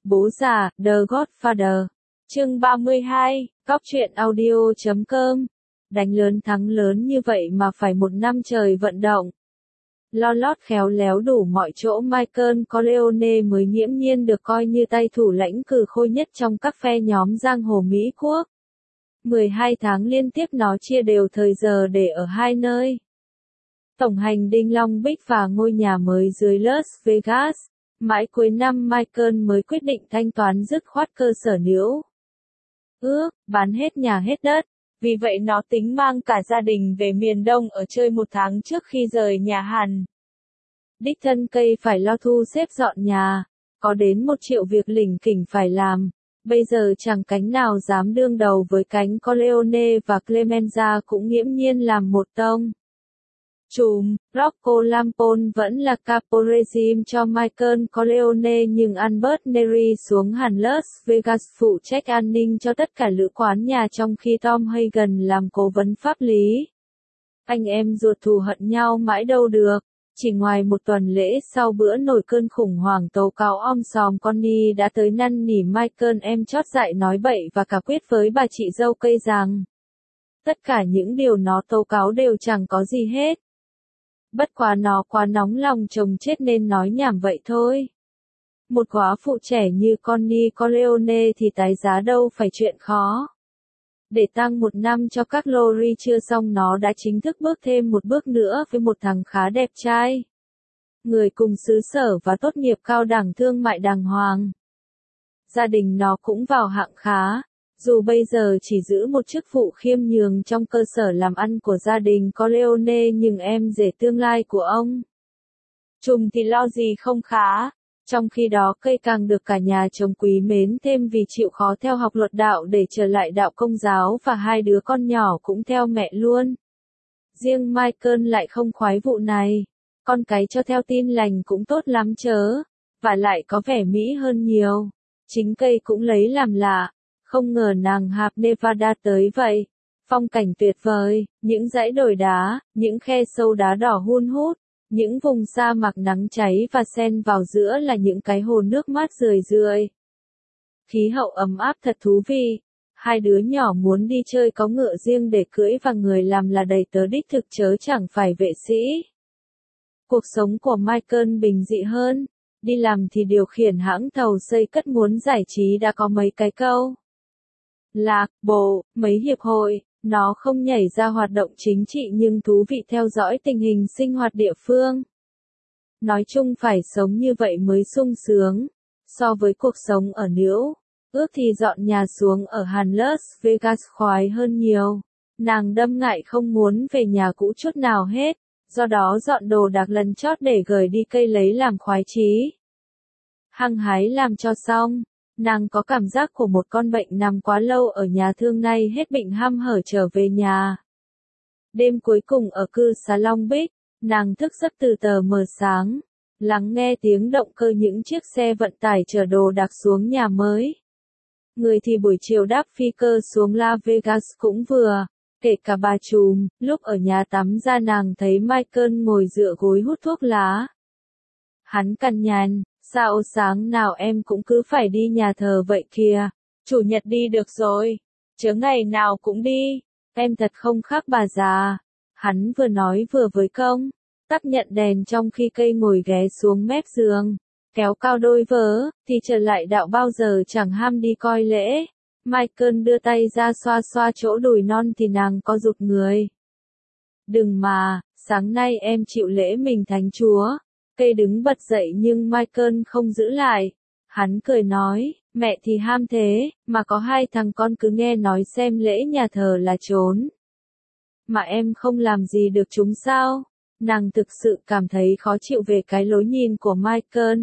Bố già, The Godfather. Chương 32, Cóc truyện audio.com. Đánh lớn thắng lớn như vậy mà phải một năm trời vận động. Lo lót khéo léo đủ mọi chỗ, Michael Corleone mới nghiễm nhiên được coi như tay thủ lãnh cừ khôi nhất trong các phe nhóm giang hồ Mỹ Quốc. 12 tháng liên tiếp nó chia đều thời giờ để ở hai nơi. Tổng hành dinh Long Beach và ngôi nhà mới dưới Las Vegas. Mãi cuối năm Michael mới quyết định thanh toán dứt khoát cơ sở níu ước, bán hết nhà hết đất. Vì vậy nó tính mang cả gia đình về miền Đông ở chơi một tháng trước khi rời nhà Hàn. Đích thân cây phải lo thu xếp dọn nhà, có đến 1 triệu việc lỉnh kỉnh phải làm. Bây giờ chẳng cánh nào dám đương đầu với cánh Corleone, và Clemenza cũng nghiễm nhiên làm một tông. Trùm, Rocco Lampone vẫn là capo regime cho Michael Corleone, nhưng Albert Neri xuống hẳn Las Vegas phụ trách an ninh cho tất cả lữ quán nhà, trong khi Tom Hagen làm cố vấn pháp lý. Anh em ruột thù hận nhau mãi đâu được. Chỉ ngoài một tuần lễ sau bữa nổi cơn khủng hoảng tố cáo om sòm, Connie đã tới năn nỉ Michael em chót dại nói bậy và cả quyết với bà chị dâu cây rằng tất cả những điều nó tố cáo đều chẳng có gì hết. Bất quá nó quá nóng lòng chồng chết nên nói nhảm vậy thôi. Một góa phụ trẻ như Connie Corleone thì tái giá đâu phải chuyện khó. Để tăng 1 năm cho các lori chưa xong, nó đã chính thức bước thêm một bước nữa với một thằng khá đẹp trai. Người cùng xứ sở và tốt nghiệp cao đẳng thương mại đàng hoàng. Gia đình nó cũng vào hạng khá, dù bây giờ chỉ giữ một chức vụ khiêm nhường trong cơ sở làm ăn của gia đình Corleone, nhưng em rể tương lai của ông Trùm thì lo gì không khá. Trong khi đó cây càng được cả nhà chồng quý mến thêm vì chịu khó theo học luật đạo để trở lại đạo Công giáo, và 2 đứa con nhỏ cũng theo mẹ luôn. Riêng Michael lại không khoái vụ này. Con cái cho theo tin lành cũng tốt lắm chớ, và lại có vẻ mỹ hơn nhiều. Chính cây cũng lấy làm lạ, không ngờ nàng hạp Nevada tới vậy. Phong cảnh tuyệt vời, những dãy đồi đá, những khe sâu đá đỏ hun hút. Những vùng sa mạc nắng cháy và xen vào giữa là những cái hồ nước mát rười rượi. Khí hậu ấm áp thật thú vị. 2 đứa nhỏ muốn đi chơi có ngựa riêng để cưỡi, và người làm là đầy tớ đích thực chớ chẳng phải vệ sĩ. Cuộc sống của Michael bình dị hơn. Đi làm thì điều khiển hãng tàu xây cất, muốn giải trí đã có mấy cái câu lạc bộ, mấy hiệp hội. Nó không nhảy ra hoạt động chính trị nhưng thú vị theo dõi tình hình sinh hoạt địa phương. Nói chung phải sống như vậy mới sung sướng. So với cuộc sống ở New ước thì dọn nhà xuống ở hẳn Las Vegas khoái hơn nhiều. Nàng đâm ngại không muốn về nhà cũ chút nào hết, do đó dọn đồ đạc lần chót để gửi đi cây lấy làm khoái chí. Hăng hái làm cho xong. Nàng có cảm giác của một con bệnh nằm quá lâu ở nhà thương, nay hết bệnh hăm hở trở về nhà. Đêm cuối cùng ở cư xá Long Beach, nàng thức giấc từ tờ mờ sáng, lắng nghe tiếng động cơ những chiếc xe vận tải chở đồ đạc xuống nhà mới. Người thì buổi chiều đáp phi cơ xuống Las Vegas cũng vừa, kể cả bà Trùm. Lúc ở nhà tắm ra nàng thấy Michael ngồi dựa gối hút thuốc lá. Hắn cằn nhằn. Sao sáng nào em cũng cứ phải đi nhà thờ vậy kìa? Chủ nhật đi được rồi, chớ ngày nào cũng đi. Em thật không khác bà già. Hắn vừa nói vừa với công tắc nhận đèn, trong khi cây ngồi ghé xuống mép giường, kéo cao đôi vớ, thì trở lại đạo bao giờ chẳng ham đi coi lễ. Michael đưa tay ra xoa xoa chỗ đùi non thì nàng có rụt người. Đừng mà, sáng nay em chịu lễ mình Thánh Chúa. Cây đứng bật dậy nhưng Michael không giữ lại. Hắn cười nói, mẹ thì ham thế, mà có 2 thằng con cứ nghe nói xem lễ nhà thờ là trốn. Mà em không làm gì được chúng sao? Nàng thực sự cảm thấy khó chịu về cái lối nhìn của Michael.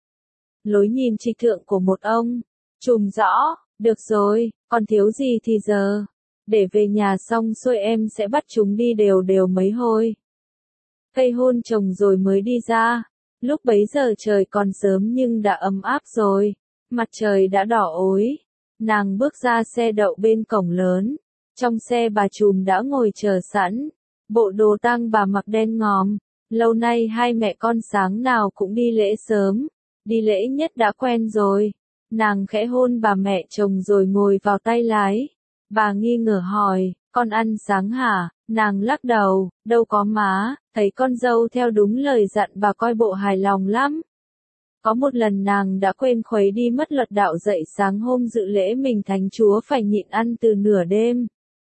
Lối nhìn trịch thượng của một ông Trùm rõ, được rồi, còn thiếu gì thì giờ. Để về nhà xong xuôi em sẽ bắt chúng đi đều đều mấy hồi. Cây hôn chồng rồi mới đi ra. Lúc bấy giờ trời còn sớm nhưng đã ấm áp rồi. Mặt trời đã đỏ ối. Nàng bước ra xe đậu bên cổng lớn. Trong xe bà Trùm đã ngồi chờ sẵn. Bộ đồ tang bà mặc đen ngòm. Lâu nay 2 mẹ con sáng nào cũng đi lễ sớm. Đi lễ nhất đã quen rồi. Nàng khẽ hôn bà mẹ chồng rồi ngồi vào tay lái. Bà nghi ngờ hỏi, con ăn sáng hả? Nàng lắc đầu, đâu có má, thấy con dâu theo đúng lời dặn bà coi bộ hài lòng lắm. Có một lần nàng đã quên khuấy đi mất luật đạo dậy sáng hôm dự lễ mình thánh chúa phải nhịn ăn từ nửa đêm.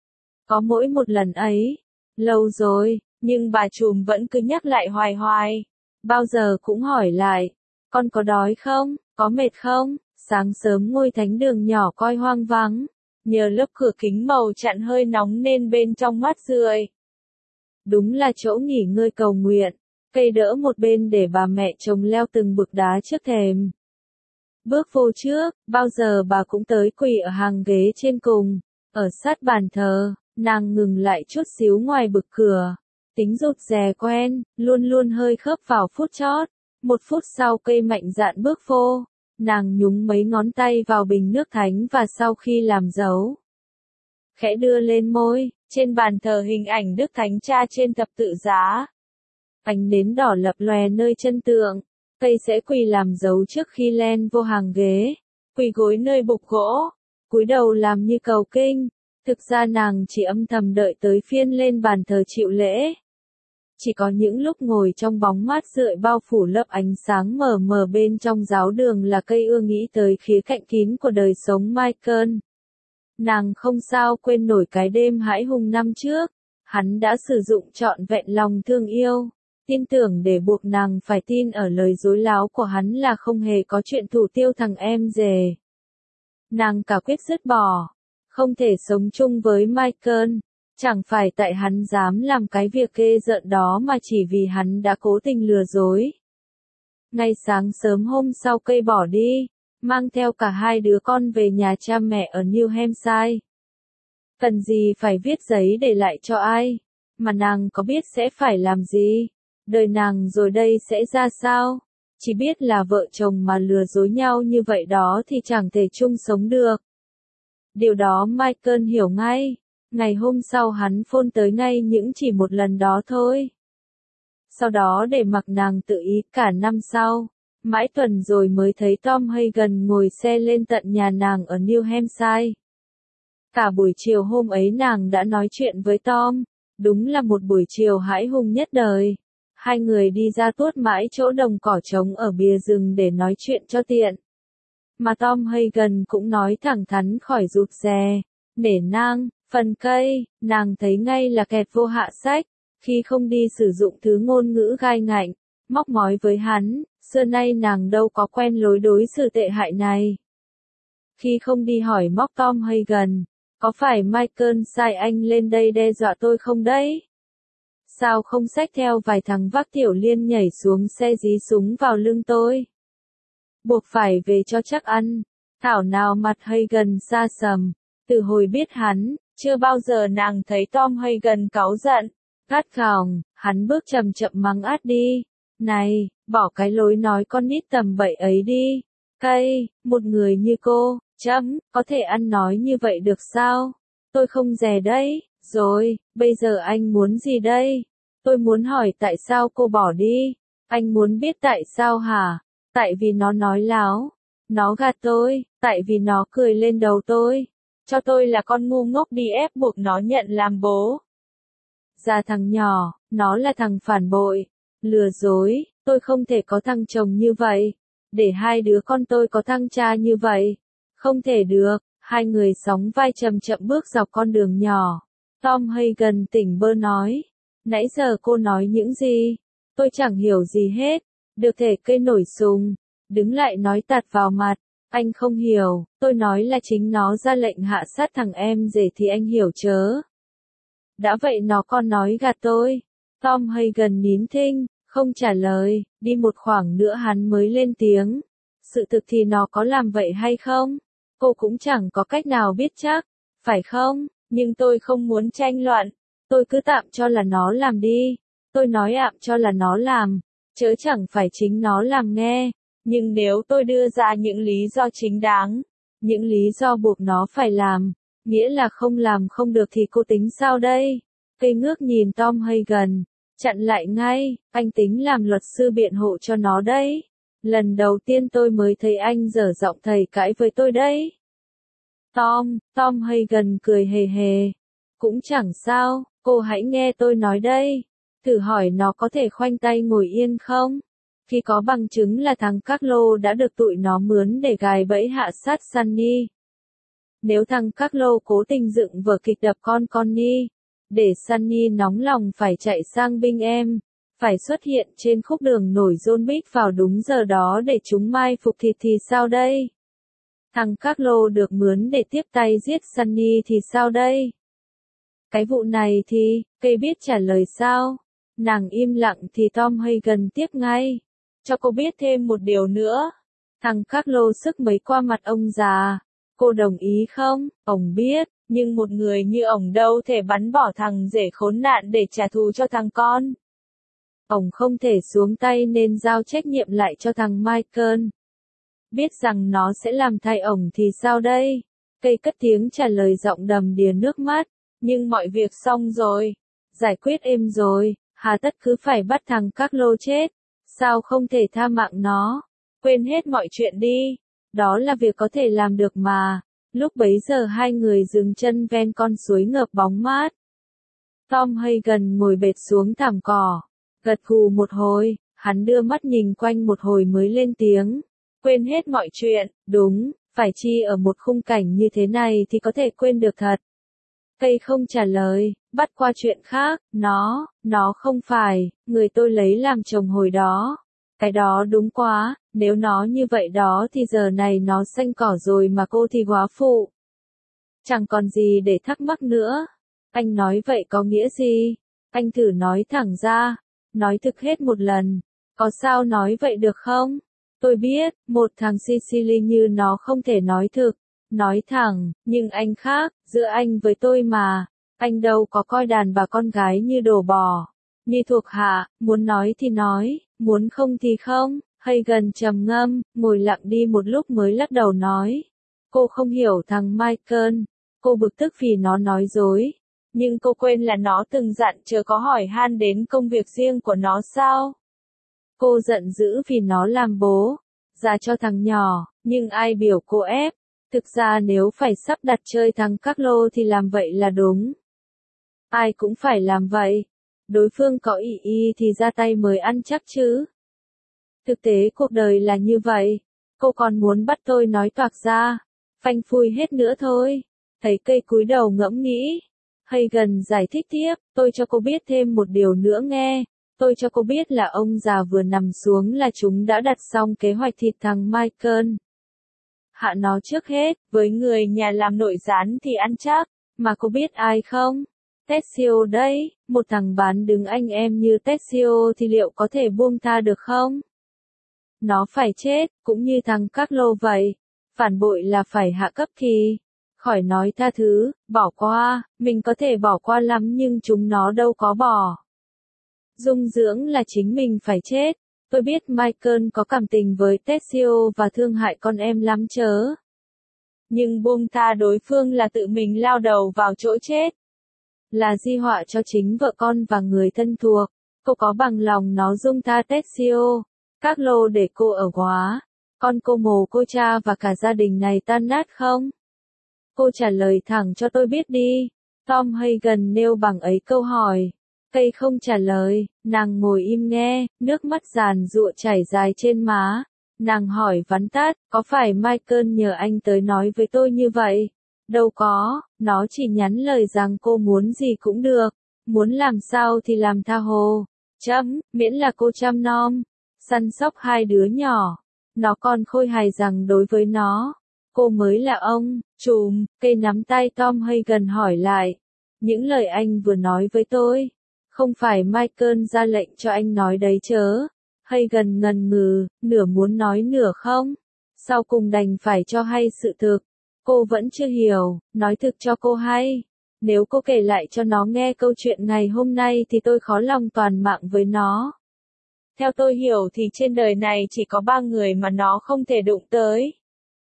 Có mỗi một lần ấy, lâu rồi, nhưng bà trùm vẫn cứ nhắc lại hoài hoài. Bao giờ cũng hỏi lại, con có đói không, có mệt không? Sáng sớm ngôi thánh đường nhỏ coi hoang vắng, nhờ lớp cửa kính màu chặn hơi nóng nên bên trong mát rượi. Đúng là chỗ nghỉ ngơi cầu nguyện, cây đỡ một bên để bà mẹ chồng leo từng bậc đá trước thềm. Bước vô trước, bao giờ bà cũng tới quỳ ở hàng ghế trên cùng, ở sát bàn thờ, nàng ngừng lại chút xíu ngoài bực cửa. Tính rụt rè quen, luôn luôn hơi khớp vào phút chót. Một phút sau cây mạnh dạn bước vô, nàng nhúng mấy ngón tay vào bình nước thánh và sau khi làm dấu, khẽ đưa lên môi, trên bàn thờ hình ảnh Đức Thánh Cha trên thập tự giá. Ánh nến đỏ lập lòe nơi chân tượng, cây sẽ quỳ làm dấu trước khi len vô hàng ghế, quỳ gối nơi bục gỗ, cúi đầu làm như cầu kinh. Thực ra nàng chỉ âm thầm đợi tới phiên lên bàn thờ chịu lễ. Chỉ có những lúc ngồi trong bóng mát rượi bao phủ lớp ánh sáng mờ mờ bên trong giáo đường là cây ưa nghĩ tới khía cạnh kín của đời sống Michael. Nàng không sao quên nổi cái đêm hãi hùng năm trước, hắn đã sử dụng trọn vẹn lòng thương yêu, tin tưởng để buộc nàng phải tin ở lời dối láo của hắn là không hề có chuyện thủ tiêu thằng em rể. Nàng cả quyết dứt bỏ, không thể sống chung với Michael. Chẳng phải tại hắn dám làm cái việc ghê rợn đó mà chỉ vì hắn đã cố tình lừa dối. Ngay sáng sớm hôm sau cây bỏ đi, mang theo cả hai đứa con về nhà cha mẹ ở New Hampshire. Cần gì phải viết giấy để lại cho ai, mà nàng có biết sẽ phải làm gì, đời nàng rồi đây sẽ ra sao, chỉ biết là vợ chồng mà lừa dối nhau như vậy đó thì chẳng thể chung sống được. Điều đó Michael hiểu ngay. Ngày hôm sau hắn phone tới ngay những chỉ một lần đó thôi. Sau đó để mặc nàng tự ý cả năm sau, mãi tuần rồi mới thấy Tom Hagen ngồi xe lên tận nhà nàng ở New Hampshire. Cả buổi chiều hôm ấy nàng đã nói chuyện với Tom, đúng là một buổi chiều hãi hùng nhất đời. Hai người đi ra tuốt mãi chỗ đồng cỏ trống ở bìa rừng để nói chuyện cho tiện. Mà Tom Hagen cũng nói thẳng thắn khỏi rụt rè, nể nang. Phần cây, nàng thấy ngay là kẹt vô hạ sách, khi không đi sử dụng thứ ngôn ngữ gai ngạnh, móc mói với hắn, xưa nay nàng đâu có quen lối đối xử tệ hại này. Khi không đi hỏi móc Tom Hagen, có phải Michael sai anh lên đây đe dọa tôi không đấy? Sao không xách theo vài thằng vác tiểu liên nhảy xuống xe dí súng vào lưng tôi? Buộc phải về cho chắc ăn, thảo nào mặt Hagen xa sầm, từ hồi biết hắn. Chưa bao giờ nàng thấy Tom Hagen cáu giận, gắt gỏng, hắn bước chậm chậm mắng át đi. Này, bỏ cái lối nói con nít tầm bậy ấy đi. Cây, một người như cô, có thể ăn nói như vậy được sao? Tôi không dè đấy. Rồi, bây giờ anh muốn gì đây? Tôi muốn hỏi tại sao cô bỏ đi. Anh muốn biết tại sao hả? Tại vì nó nói láo. Nó gạt tôi, tại vì nó cười lên đầu tôi. Cho tôi là con ngu ngốc đi ép buộc nó nhận làm bố. Ra thằng nhỏ, nó là thằng phản bội, lừa dối, tôi không thể có thằng chồng như vậy. Để hai đứa con tôi có thằng cha như vậy. Không thể được, hai người sóng vai chậm chậm bước dọc con đường nhỏ. Tom Hagen tỉnh bơ nói. Nãy giờ cô nói những gì? Tôi chẳng hiểu gì hết. Được thể cây nổi sùng, đứng lại nói tạt vào mặt. Anh không hiểu, tôi nói là chính nó ra lệnh hạ sát thằng em rể thì anh hiểu chớ. Đã vậy nó còn nói gạt tôi. Tom Hagen nín thinh, không trả lời, đi một khoảng nữa hắn mới lên tiếng. Sự thực thì nó có làm vậy hay không? Cô cũng chẳng có cách nào biết chắc, phải không? Nhưng tôi không muốn tranh luận, tôi cứ tạm cho là nó làm đi. Tôi nói ạm cho là nó làm, chớ chẳng phải chính nó làm nghe. Nhưng nếu tôi đưa ra những lý do chính đáng, những lý do buộc nó phải làm, nghĩa là không làm không được thì cô tính sao đây? Cây ngước nhìn Tom Hagen, chặn lại ngay, anh tính làm luật sư biện hộ cho nó đấy. Lần đầu tiên tôi mới thấy anh dở giọng thầy cãi với tôi đấy. Tom Hagen cười hề hề. Cũng chẳng sao, cô hãy nghe tôi nói đây. Thử hỏi nó có thể khoanh tay ngồi yên không? Khi có bằng chứng là thằng Carlo đã được tụi nó mướn để gài bẫy hạ sát Sunny. Nếu thằng Carlo cố tình dựng vở kịch đập con Connie, để Sunny nóng lòng phải chạy sang binh em, phải xuất hiện trên khúc đường nổi John Beach vào đúng giờ đó để chúng mai phục thịt thì sao đây? Thằng Carlo được mướn để tiếp tay giết Sunny thì sao đây? Cái vụ này thì, cây biết trả lời sao? Nàng im lặng thì Tom Hagen tiếp ngay. Cho cô biết thêm một điều nữa. Thằng Carlo sức mấy qua mặt ông già. Cô đồng ý không? Ông biết, nhưng một người như ông đâu thể bắn bỏ thằng rể khốn nạn để trả thù cho thằng con. Ông không thể xuống tay nên giao trách nhiệm lại cho thằng Michael. Biết rằng nó sẽ làm thay ổng thì sao đây? Cây cất tiếng trả lời giọng đầm đìa nước mắt. Nhưng mọi việc xong rồi. Giải quyết êm rồi. Hà tất cứ phải bắt thằng Carlo chết. Sao không thể tha mạng nó? Quên hết mọi chuyện đi. Đó là việc có thể làm được mà. Lúc bấy giờ hai người dừng chân ven con suối ngập bóng mát. Tom Hagen ngồi bệt xuống thảm cỏ. Gật gù một hồi, hắn đưa mắt nhìn quanh một hồi mới lên tiếng. Quên hết mọi chuyện, đúng, phải chi ở một khung cảnh như thế này thì có thể quên được thật. Cây không trả lời, bắt qua chuyện khác, nó không phải, người tôi lấy làm chồng hồi đó. Cái đó đúng quá, nếu nó như vậy đó thì giờ này nó xanh cỏ rồi mà cô thì góa phụ. Chẳng còn gì để thắc mắc nữa. Anh nói vậy có nghĩa gì? Anh thử nói thẳng ra, nói thực hết một lần. Có sao nói vậy được không? Tôi biết, một thằng Sicily như nó không thể nói thực, nói thẳng, nhưng anh khác, giữa anh với tôi mà. Anh đâu có coi đàn bà con gái như đồ bò, như thuộc hạ, muốn nói thì nói, muốn không thì không. Hagen trầm ngâm, ngồi lặng đi một lúc mới lắc đầu nói. Cô không hiểu thằng Michael, cô bực tức vì nó nói dối. Nhưng cô quên là nó từng dặn chớ có hỏi han đến công việc riêng của nó sao? Cô giận dữ vì nó làm bố già cho thằng nhỏ, nhưng ai biểu cô ép. Thực ra nếu phải sắp đặt chơi thằng Carlo thì làm vậy là đúng. Ai cũng phải làm vậy. Đối phương có ý thì ra tay mới ăn chắc chứ. Thực tế cuộc đời là như vậy. Cô còn muốn bắt tôi nói toạc ra. Phanh phui hết nữa thôi. Thấy cây cúi đầu ngẫm nghĩ. Hagen giải thích tiếp, tôi cho cô biết thêm một điều nữa nghe. Tôi cho cô biết là ông già vừa nằm xuống là chúng đã đặt xong kế hoạch thịt thằng Michael. Hạ nó trước hết, với người nhà làm nội gián thì ăn chắc, mà cô biết ai không? Tessio đấy, một thằng bán đứng anh em như Tessio thì liệu có thể buông tha được không? Nó phải chết, cũng như thằng Carlo vậy. Phản bội là phải hạ cấp thì. Khỏi nói tha thứ, bỏ qua, mình có thể bỏ qua lắm nhưng chúng nó đâu có bỏ. Dung dưỡng là chính mình phải chết. Tôi biết Michael có cảm tình với Tessio và thương hại con em lắm chớ. Nhưng buông tha đối phương là tự mình lao đầu vào chỗ chết. Là di họa cho chính vợ con và người thân thuộc. Cô có bằng lòng nó dung tha Tessio, Carlo để cô ở góa, con cô mồ cô cha và cả gia đình này tan nát không? Cô trả lời thẳng cho tôi biết đi. Tom Hagen nêu bằng ấy câu hỏi. Cây không trả lời, nàng ngồi im nghe, nước mắt giàn giụa chảy dài trên má. Nàng hỏi vắn tắt, có phải Michael nhờ anh tới nói với tôi như vậy? Đâu có, nó chỉ nhắn lời rằng cô muốn gì cũng được, muốn làm sao thì làm tha hồ. Miễn là cô chăm nom, săn sóc hai đứa nhỏ. Nó còn khôi hài rằng đối với nó, cô mới là ông, trùm. Cây nắm tay Tom Hagen hỏi lại. Những lời anh vừa nói với tôi, không phải Michael ra lệnh cho anh nói đấy chớ. Hagen ngần ngừ, nửa muốn nói nửa không. Sau cùng đành phải cho hay sự thực. Cô vẫn chưa hiểu, nói thực cho cô hay. Nếu cô kể lại cho nó nghe câu chuyện ngày hôm nay thì tôi khó lòng toàn mạng với nó. Theo tôi hiểu thì trên đời này chỉ có 3 người mà nó không thể đụng tới.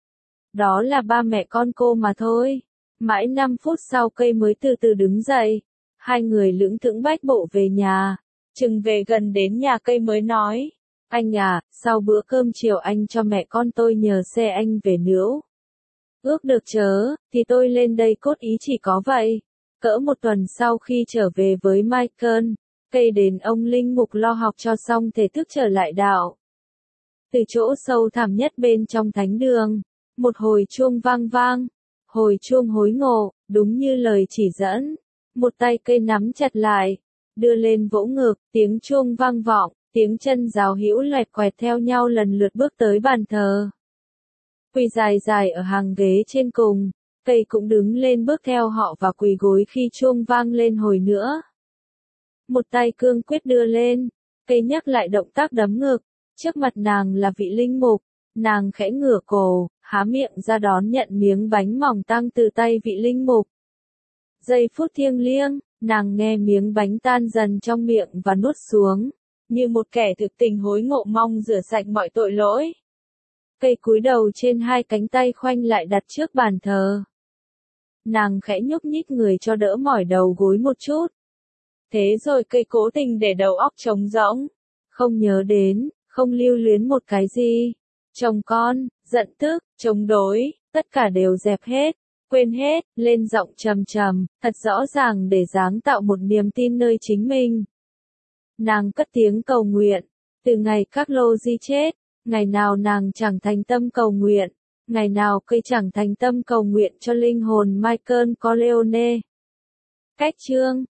Đó là ba mẹ con cô mà thôi. Mãi 5 phút sau cây mới từ từ đứng dậy. Hai người lững thững bách bộ về nhà. Chừng về gần đến nhà cây mới nói. Anh à, sau bữa cơm chiều anh cho mẹ con tôi nhờ xe anh về nữa. Ước được chớ, thì tôi lên đây cốt ý chỉ có vậy. Cỡ một tuần sau khi trở về với Michael, cây đến ông linh mục lo học cho xong thể thức trở lại đạo. Từ chỗ sâu thẳm nhất bên trong thánh đường, một hồi chuông vang vang, hồi chuông hối ngộ, đúng như lời chỉ dẫn. Một tay cây nắm chặt lại, đưa lên vỗ ngực, tiếng chuông vang vọng, tiếng chân giáo hữu loẹt quẹt theo nhau lần lượt bước tới bàn thờ. Quỳ dài dài ở hàng ghế trên cùng, cây cũng đứng lên bước theo họ và quỳ gối khi chuông vang lên hồi nữa. Một tay cương quyết đưa lên, cây nhắc lại động tác đấm ngực, trước mặt nàng là vị linh mục, nàng khẽ ngửa cổ, há miệng ra đón nhận miếng bánh mỏng tang từ tay vị linh mục. Giây phút thiêng liêng, nàng nghe miếng bánh tan dần trong miệng và nuốt xuống, như một kẻ thực tình hối ngộ mong rửa sạch mọi tội lỗi. Cây cúi đầu trên hai cánh tay khoanh lại đặt trước bàn thờ. Nàng khẽ nhúc nhích người cho đỡ mỏi đầu gối một chút. Thế rồi cây cố tình để đầu óc trống rỗng, không nhớ đến, không lưu luyến một cái gì. Chồng con, giận tức, chống đối, tất cả đều dẹp hết, quên hết, lên giọng trầm trầm, thật rõ ràng để giáng tạo một niềm tin nơi chính mình. Nàng cất tiếng cầu nguyện, từ ngày các lô di chết, ngày nào nàng chẳng thành tâm cầu nguyện, ngày nào cây chẳng thành tâm cầu nguyện cho linh hồn Michael Corleone. Cách chương